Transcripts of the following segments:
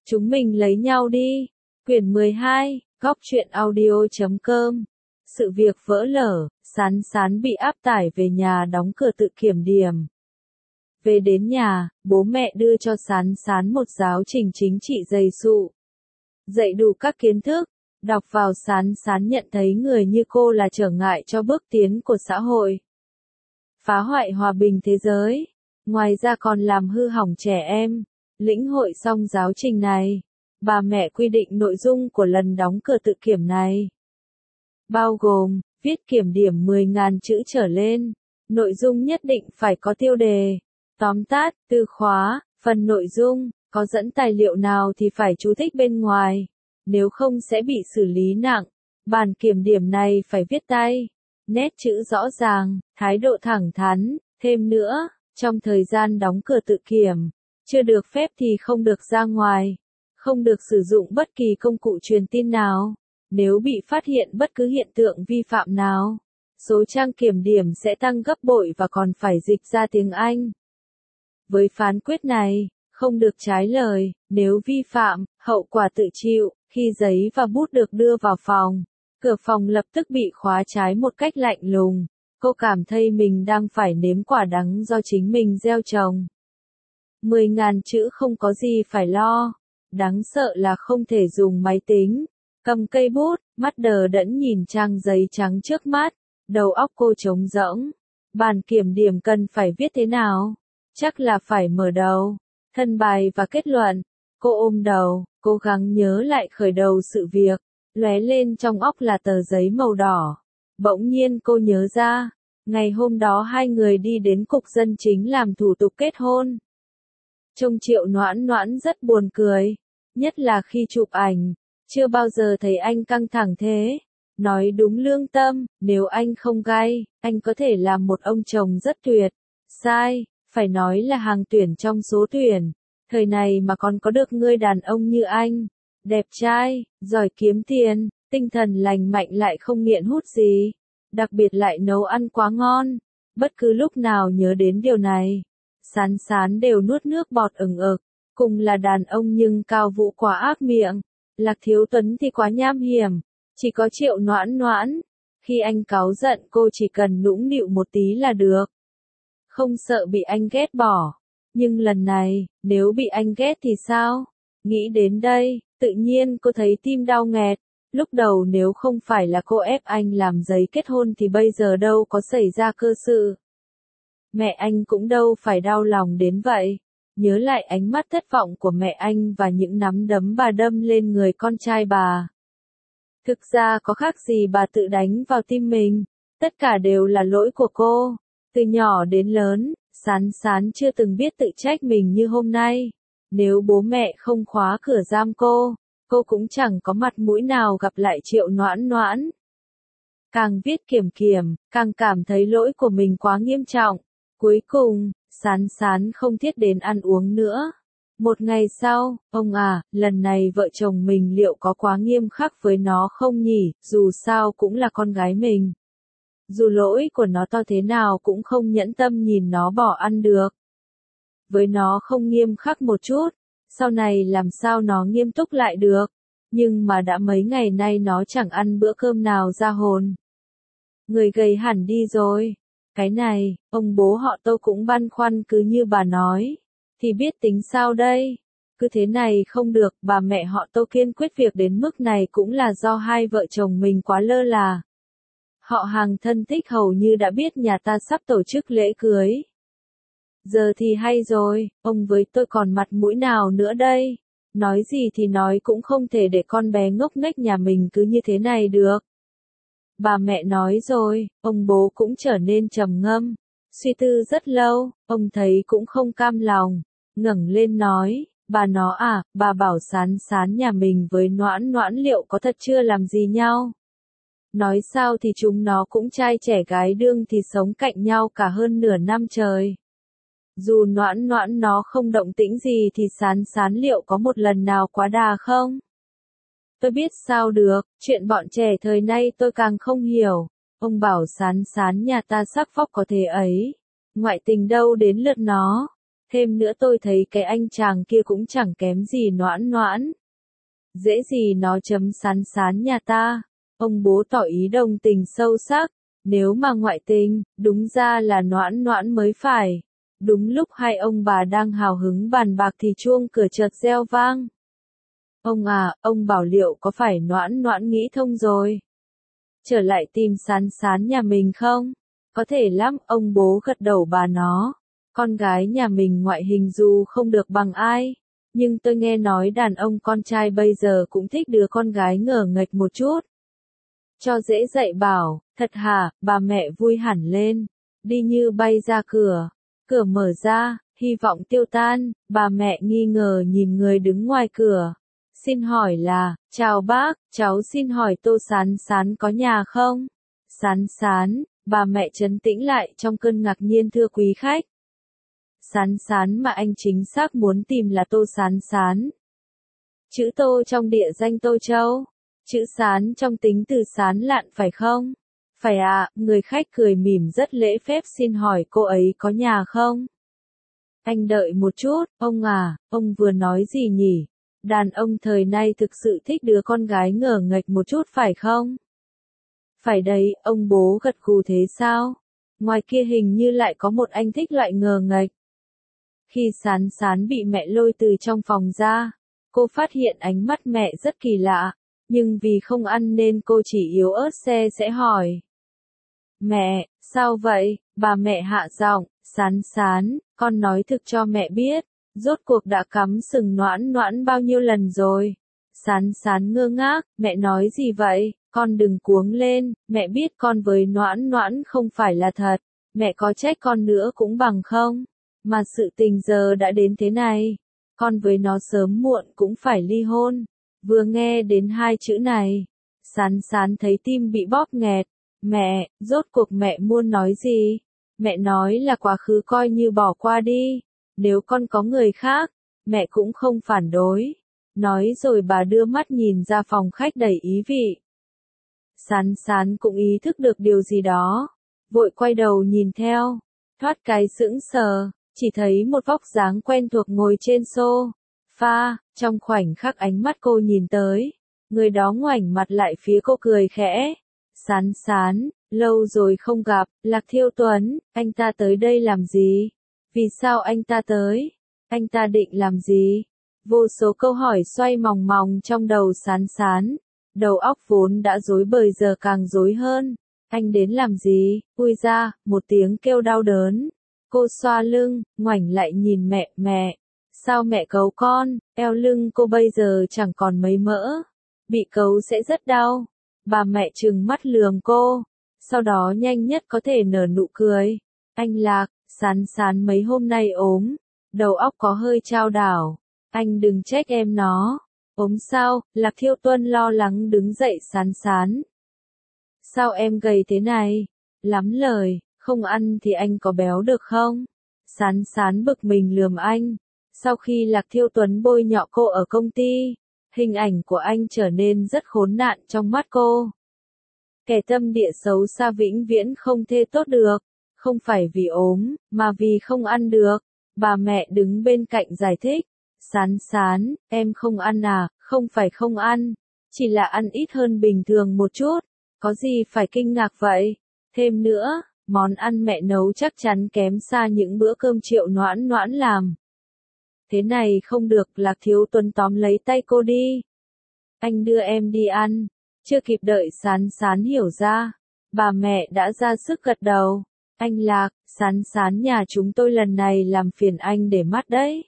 Chúng mình lấy nhau đi. Quyển 12, Góc truyện audio.com. Sự việc vỡ lở, Sán Sán bị áp tải về nhà đóng cửa tự kiểm điểm. Về đến nhà, bố mẹ đưa cho Sán Sán một giáo trình chính trị dày sụ. Dạy đủ các kiến thức, đọc vào Sán Sán nhận thấy người như cô là trở ngại cho bước tiến của xã hội. Phá hoại hòa bình thế giới, ngoài ra còn làm hư hỏng trẻ em. Lĩnh hội xong giáo trình này, bà mẹ quy định nội dung của lần đóng cửa tự kiểm này. Bao gồm, viết kiểm điểm 10.000 chữ trở lên, nội dung nhất định phải có tiêu đề, tóm tắt, từ khóa, phần nội dung, có dẫn tài liệu nào thì phải chú thích bên ngoài, nếu không sẽ bị xử lý nặng. Bản kiểm điểm này phải viết tay, nét chữ rõ ràng, thái độ thẳng thắn, thêm nữa, trong thời gian đóng cửa tự kiểm, chưa được phép thì không được ra ngoài, không được sử dụng bất kỳ công cụ truyền tin nào. Nếu bị phát hiện bất cứ hiện tượng vi phạm nào, số trang kiểm điểm sẽ tăng gấp bội và còn phải dịch ra tiếng Anh. Với phán quyết này, không được trái lời, nếu vi phạm, hậu quả tự chịu. Khi giấy và bút được đưa vào phòng, cửa phòng lập tức bị khóa trái một cách lạnh lùng. Cô cảm thấy mình đang phải nếm quả đắng do chính mình gieo trồng. 10.000 chữ không có gì phải lo. Đáng sợ là không thể dùng máy tính. Cầm cây bút, mắt đờ đẫn nhìn trang giấy trắng trước mắt. Đầu óc cô trống rỗng. Bản kiểm điểm cần phải viết thế nào? Chắc là phải mở đầu, thân bài và kết luận. Cô ôm đầu, cố gắng nhớ lại khởi đầu sự việc. Lóe lên trong óc là tờ giấy màu đỏ. Bỗng nhiên cô nhớ ra, ngày hôm đó hai người đi đến cục dân chính làm thủ tục kết hôn. Trông Triệu Noãn Noãn rất buồn cười, nhất là khi chụp ảnh, chưa bao giờ thấy anh căng thẳng thế. Nói đúng lương tâm, nếu anh không gay, anh có thể làm một ông chồng rất tuyệt. Sai, phải nói là hàng tuyển trong số tuyển. Thời này mà còn có được người đàn ông như anh, đẹp trai, giỏi kiếm tiền, tinh thần lành mạnh lại không nghiện hút gì, đặc biệt lại nấu ăn quá ngon. Bất cứ lúc nào nhớ đến điều này, Sán Sán đều nuốt nước bọt ừng ực. Cùng là đàn ông nhưng Cao Vũ quá ác miệng, Lạc Thiếu Tuấn thì quá nham hiểm, chỉ có Triệu Noãn Noãn. Khi anh cáu giận cô chỉ cần nũng nịu một tí là được, không sợ bị anh ghét bỏ. Nhưng lần này, nếu bị anh ghét thì sao? Nghĩ đến đây, tự nhiên cô thấy tim đau nghẹt. Lúc đầu nếu không phải là cô ép anh làm giấy kết hôn thì bây giờ đâu có xảy ra cơ sự. Mẹ anh cũng đâu phải đau lòng đến vậy. Nhớ lại ánh mắt thất vọng của mẹ anh và những nắm đấm bà đâm lên người con trai bà. Thực ra có khác gì bà tự đánh vào tim mình. Tất cả đều là lỗi của cô. Từ nhỏ đến lớn, Sán Sán chưa từng biết tự trách mình như hôm nay. Nếu bố mẹ không khóa cửa giam cô cũng chẳng có mặt mũi nào gặp lại Triệu Noãn Noãn. Càng viết kiểm kiểm, càng cảm thấy lỗi của mình quá nghiêm trọng. Cuối cùng, Sán Sán không thiết đến ăn uống nữa. Một ngày sau, ông à, lần này vợ chồng mình liệu có quá nghiêm khắc với nó không nhỉ, dù sao cũng là con gái mình. Dù lỗi của nó to thế nào cũng không nhẫn tâm nhìn nó bỏ ăn được. Với nó không nghiêm khắc một chút, sau này làm sao nó nghiêm túc lại được. Nhưng mà đã mấy ngày nay nó chẳng ăn bữa cơm nào ra hồn. Người gầy hẳn đi rồi. Cái này, ông bố họ Tô cũng băn khoăn cứ như bà nói. Thì biết tính sao đây? Cứ thế này không được, bà mẹ họ Tô kiên quyết việc đến mức này cũng là do hai vợ chồng mình quá lơ là. Họ hàng thân thích hầu như đã biết nhà ta sắp tổ chức lễ cưới. Giờ thì hay rồi, ông với tôi còn mặt mũi nào nữa đây? Nói gì thì nói cũng không thể để con bé ngốc nghếch nhà mình cứ như thế này được. Bà mẹ nói rồi, ông bố cũng trở nên trầm ngâm. Suy tư rất lâu, ông thấy cũng không cam lòng. Ngẩng lên nói, bà nó à, bà bảo Sán Sán nhà mình với Noãn Noãn liệu có thật chưa làm gì nhau? Nói sao thì chúng nó cũng trai trẻ gái đương thì sống cạnh nhau cả hơn nửa năm trời. Dù Noãn Noãn nó không động tĩnh gì thì Sán Sán liệu có một lần nào quá đà không? Tôi biết sao được, chuyện bọn trẻ thời nay tôi càng không hiểu. Ông bảo Sán Sán nhà ta sắc phóc có thế ấy. Ngoại tình đâu đến lượt nó. Thêm nữa tôi thấy cái anh chàng kia cũng chẳng kém gì Noãn Noãn. Dễ gì nó chấm Sán Sán nhà ta. Ông bố tỏ ý đồng tình sâu sắc. Nếu mà ngoại tình, đúng ra là Noãn Noãn mới phải. Đúng lúc hai ông bà đang hào hứng bàn bạc thì chuông cửa chợt reo vang. Ông à, ông bảo liệu có phải Noãn Noãn nghĩ thông rồi? Trở lại tìm Sán Sán nhà mình không? Có thể lắm, ông bố gật đầu bà nó. Con gái nhà mình ngoại hình dù không được bằng ai. Nhưng tôi nghe nói đàn ông con trai bây giờ cũng thích đứa con gái ngờ nghệch một chút. Cho dễ dạy bảo, thật hả, bà mẹ vui hẳn lên. Đi như bay ra cửa. Cửa mở ra, hy vọng tiêu tan, bà mẹ nghi ngờ nhìn người đứng ngoài cửa. Xin hỏi là, chào bác, cháu xin hỏi Tô Sán Sán có nhà không? Sán Sán, bà mẹ trấn tĩnh lại trong cơn ngạc nhiên thưa quý khách. Sán Sán mà anh chính xác muốn tìm là Tô Sán Sán. Chữ Tô trong địa danh Tô Châu. Chữ Sán trong tính từ sán lạn phải không? Phải ạ, người khách cười mỉm rất lễ phép xin hỏi cô ấy có nhà không? Anh đợi một chút, ông à, ông vừa nói gì nhỉ? Đàn ông thời nay thực sự thích đứa con gái ngờ nghệch một chút phải không? Phải đấy, ông bố gật gù thế sao? Ngoài kia hình như lại có một anh thích loại ngờ nghệch. Khi Sán Sán bị mẹ lôi từ trong phòng ra, cô phát hiện ánh mắt mẹ rất kỳ lạ, nhưng vì không ăn nên cô chỉ yếu ớt sẽ hỏi. Mẹ, sao vậy? Bà mẹ hạ giọng, Sán Sán, con nói thực cho mẹ biết, rốt cuộc đã cắm sừng Noãn Noãn bao nhiêu lần rồi? Sán Sán ngơ ngác, mẹ nói gì vậy? Con đừng cuống lên, mẹ biết con với Noãn Noãn không phải là thật, mẹ có trách con nữa cũng bằng không? Mà sự tình giờ đã đến thế này, con với nó sớm muộn cũng phải ly hôn. Vừa nghe đến hai chữ này, Sán Sán thấy tim bị bóp nghẹt. Mẹ, rốt cuộc mẹ muốn nói gì? Mẹ nói là quá khứ coi như bỏ qua đi. Nếu con có người khác, mẹ cũng không phản đối. Nói rồi bà đưa mắt nhìn ra phòng khách đầy ý vị. Sán Sán cũng ý thức được điều gì đó. Vội quay đầu nhìn theo. Thoát cái sững sờ, chỉ thấy một vóc dáng quen thuộc ngồi trên sofa. Trong khoảnh khắc ánh mắt cô nhìn tới, người đó ngoảnh mặt lại phía cô cười khẽ. Sán Sán, lâu rồi không gặp, Lạc Thiêu Tuấn, anh ta tới đây làm gì? Vì sao anh ta tới? Anh ta định làm gì? Vô số câu hỏi xoay mòng mòng trong đầu Sán Sán. Đầu óc vốn đã rối bời giờ càng rối hơn. Anh đến làm gì? Ui ra, một tiếng kêu đau đớn. Cô xoa lưng, ngoảnh lại nhìn mẹ, mẹ. Sao mẹ cấu con? Eo lưng cô bây giờ chẳng còn mấy mỡ. Bị cấu sẽ rất đau. Bà mẹ trừng mắt lườm cô. Sau đó nhanh nhất có thể nở nụ cười. Anh Lạc, Sán Sán mấy hôm nay ốm. Đầu óc có hơi chao đảo. Anh đừng trách em nó. Ốm sao? Lạc Thiêu Tuân lo lắng đứng dậy. Sán Sán. Sao em gầy thế này? Lắm lời, không ăn thì anh có béo được không? Sán Sán bực mình lườm anh. Sau khi Lạc Thiêu Tuấn bôi nhọ cô ở công ty, hình ảnh của anh trở nên rất khốn nạn trong mắt cô. Kẻ tâm địa xấu xa vĩnh viễn không thể tốt được, không phải vì ốm, mà vì không ăn được. Bà mẹ đứng bên cạnh giải thích. Sán Sán, em không ăn à? Không phải không ăn, chỉ là ăn ít hơn bình thường một chút. Có gì phải kinh ngạc vậy? Thêm nữa, món ăn mẹ nấu chắc chắn kém xa những bữa cơm Triệu Noãn Noãn làm. Thế này không được, Lạc Thiếu Tuấn tóm lấy tay cô đi. Anh đưa em đi ăn. Chưa kịp đợi Sán Sán hiểu ra, bà mẹ đã ra sức gật đầu. Anh Lạc, Sán Sán nhà chúng tôi lần này làm phiền anh để mắt đấy.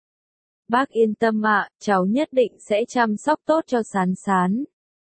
Bác yên tâm ạ, cháu nhất định sẽ chăm sóc tốt cho Sán Sán.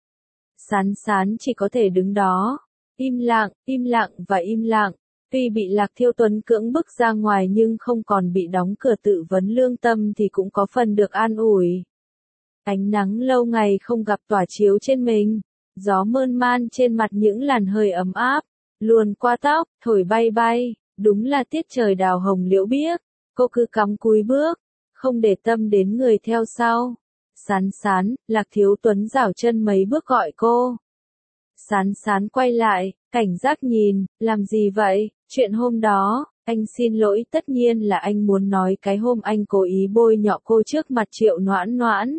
Sán Sán chỉ có thể đứng đó, im lặng và im lặng. Tuy bị Lạc Thiêu Tuấn cưỡng bức ra ngoài nhưng không còn bị đóng cửa tự vấn lương tâm thì cũng có phần được an ủi. Ánh nắng lâu ngày không gặp tỏa chiếu trên mình, gió mơn man trên mặt những làn hơi ấm áp, luồn qua tóc, thổi bay bay, đúng là tiết trời đào hồng liễu biếc. Cô cứ cắm cúi bước, không để tâm đến người theo sau. Sán Sán, Lạc Thiếu Tuấn giảo chân mấy bước gọi cô. Sán Sán quay lại, cảnh giác nhìn, làm gì vậy? Chuyện hôm đó, Anh xin lỗi, tất nhiên là anh muốn nói cái hôm anh cố ý bôi nhọ cô trước mặt Triệu Noãn Noãn.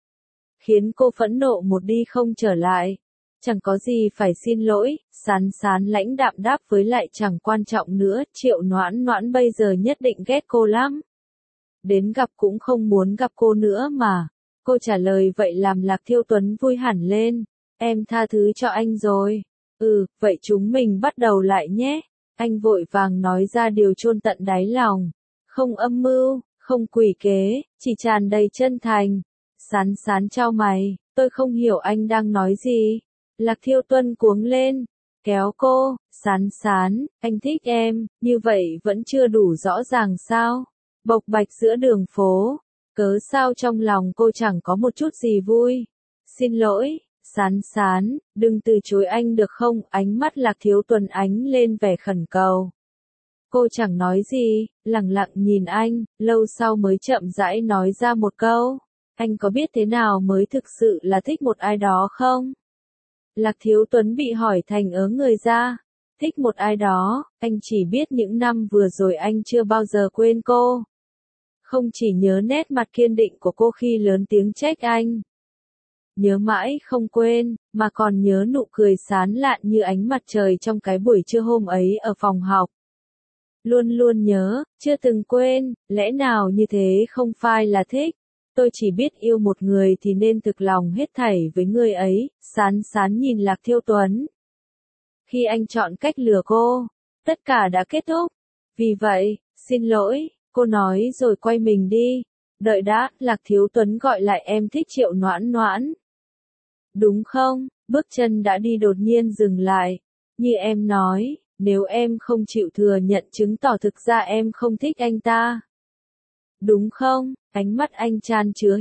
Khiến cô phẫn nộ một đi không trở lại. Chẳng có gì phải xin lỗi, Sán Sán lãnh đạm đáp, với lại chẳng quan trọng nữa, Triệu Noãn Noãn bây giờ nhất định ghét cô lắm. Đến gặp cũng không muốn gặp cô nữa mà. Cô trả lời vậy làm Lạc Thiêu Tuấn vui hẳn lên. Em tha thứ cho anh rồi. Vậy chúng mình bắt đầu lại nhé. Anh vội vàng nói ra điều chôn tận đáy lòng. Không âm mưu, không quỷ kế, chỉ tràn đầy chân thành. Sán Sán chau mày, tôi không hiểu anh đang nói gì. Lạc Thiêu Tuấn cuống lên, kéo cô, Sán Sán, anh thích em, như vậy vẫn chưa đủ rõ ràng sao? Bộc bạch giữa đường phố, cớ sao trong lòng cô chẳng có một chút gì vui. Xin lỗi, Sán Sán, đừng từ chối anh được không? Ánh mắt Lạc Thiếu Tuấn ánh lên vẻ khẩn cầu. Cô chẳng nói gì, lặng lặng nhìn anh, lâu sau mới chậm rãi nói ra một câu. Anh có biết thế nào mới thực sự là thích một ai đó không? Lạc Thiếu Tuấn bị hỏi thành ớ người ra. Thích một ai đó, anh chỉ biết những năm vừa rồi anh chưa bao giờ quên cô. Không chỉ nhớ nét mặt kiên định của cô khi lớn tiếng trách anh. Nhớ mãi không quên, mà còn nhớ nụ cười sán lạn như ánh mặt trời trong cái buổi trưa hôm ấy ở phòng học. Luôn luôn nhớ, chưa từng quên, lẽ nào như thế không phải là thích. Tôi chỉ biết yêu một người thì nên thực lòng hết thảy với người ấy, Sán Sán nhìn Lạc Thiêu Tuấn. Khi anh chọn cách lừa cô, tất cả đã kết thúc. Vì vậy, xin lỗi, cô nói rồi quay mình đi. Đợi đã, Lạc Thiếu Tuấn gọi lại, em thích Triệu Noãn Noãn. Đúng không? Bước chân đã đi đột nhiên dừng lại. Như em nói, nếu em không chịu thừa nhận chứng tỏ thực ra em không thích anh ta. Đúng không? Ánh mắt anh tràn chứa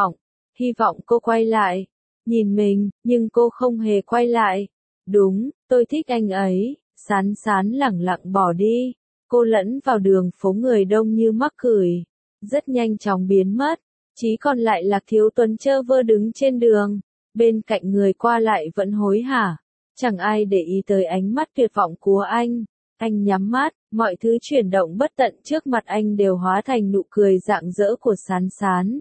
hy vọng cô quay lại, nhìn mình, nhưng cô không hề quay lại. Đúng, tôi thích anh ấy. Sán Sán lẳng lặng bỏ đi. Cô lẫn vào đường phố người đông như mắc cười, rất nhanh chóng biến mất. Chỉ còn lại Lạc Thiếu Tuấn trơ vơ đứng trên đường, bên cạnh người qua lại vẫn hối hả. Chẳng ai để ý tới ánh mắt tuyệt vọng của anh. Anh nhắm mắt, mọi thứ chuyển động bất tận trước mặt anh đều hóa thành nụ cười rạng rỡ của Sán Sán.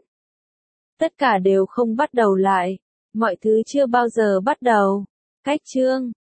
Tất cả đều không bắt đầu lại. Mọi thứ chưa bao giờ bắt đầu. Cách chương